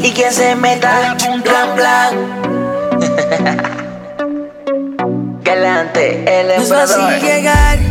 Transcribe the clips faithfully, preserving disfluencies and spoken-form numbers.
y quien se meta, blan blan. Galante, el No es emperador. fácil llegar.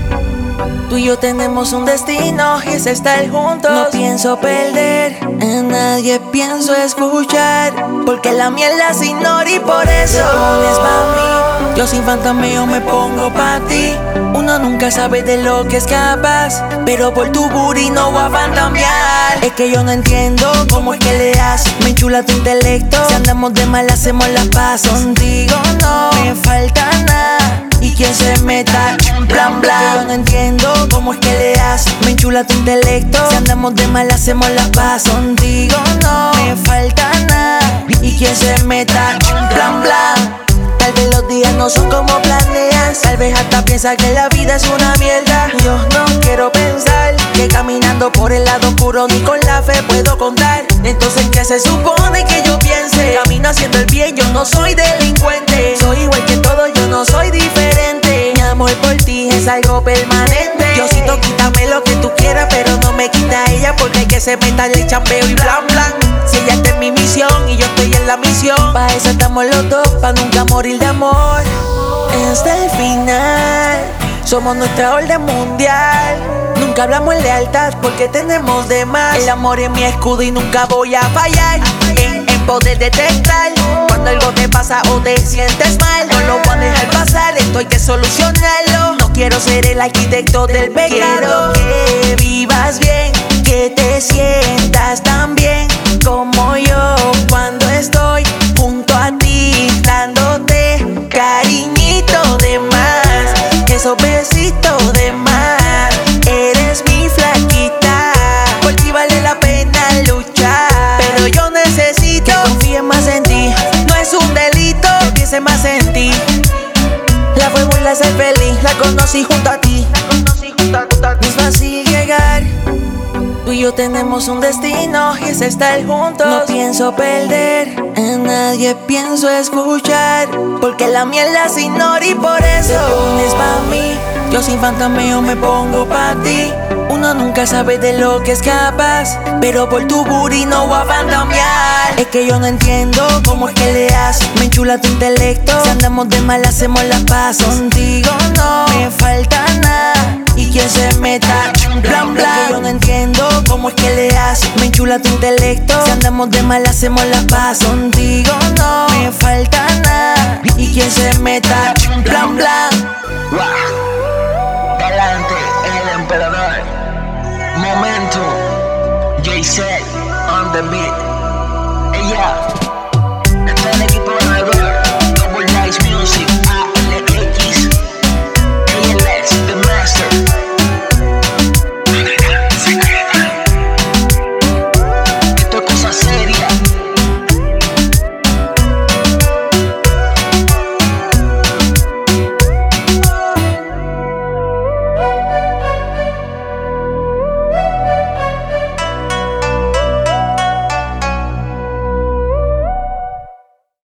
Tú y yo tenemos un destino y es estar juntos. No pienso perder, a nadie pienso escuchar, porque la mierda se ignora y por eso te pones pa' mí. Yo sin fantasmeo me pongo pa' ti. Uno nunca sabe de lo que es capaz, pero por tu booty no voy a fantamear. Es que yo no entiendo cómo es que le haces. Me enchula tu intelecto. Si andamos de mal hacemos las paces. Contigo no me falta nada y quien se meta, blan blan. Yo no entiendo cómo es que le haces. Me enchula tu intelecto. Si andamos de mal hacemos las paces. Contigo no me falta nada y quien se meta, blan blan. Tal vez los días no son como planeas. Tal vez hasta piensas que la vida es una mierda. Yo no quiero pensar que caminando por el lado oscuro ni con la fe puedo contar. Entonces, ¿qué se supone que yo piense? Camino haciendo el bien, yo no soy delincuente. Soy igual que todos, yo no soy diferente. Mi amor por ti es algo permanente. Diosito, quítame lo que tú quieras, pero no me quita ella, porque hay que se meta el chambeo y blan blan. Si ella está en mi misión y yo estoy en la misión, pa' eso estamos los dos, pa' nunca morir de amor. Hasta el final, somos nuestra orden mundial. Nunca hablamos en lealtad porque tenemos de más. El amor es mi escudo y nunca voy a fallar en, en poder detectar cuando algo te pasa o te sientes mal. No lo voy a dejar pasar, esto hay que solucionarlo. No quiero ser el arquitecto del pecado. Quiero que vivas bien, que te sientas tan bien como yo cuando estoy junto a ti, dándote cariñito de más, esos besitos de más. Eres mi flaquita, por ti vale la pena luchar, pero yo necesito que confíes más en ti. No es un delito que piense más en ti. La fórmula es ser feliz, la conocí junto a ti. No es fácil llegar. Tú y yo tenemos un destino y es estar juntos. No pienso perder, a nadie pienso escuchar, porque la mierda se ignora y por eso te pones pa' mí. Yo sin fantasmeo me pongo pa' ti. Uno nunca sabe de lo que es capaz, pero por tu booty no voy a fantamear. Es que yo no entiendo cómo es que le haces. Me enchula tu intelecto. Si andamos de mal hacemos las paces. Contigo no me falta nada y quien se meta, blan blan. Es que yo no entiendo cómo es que le haces. Me enchula tu intelecto. Si andamos de mal hacemos las paces. Contigo no me falta nada y quien se meta, blan blan. Wow. Galante, el emperador. Momento, J-Set on the beat. Ella.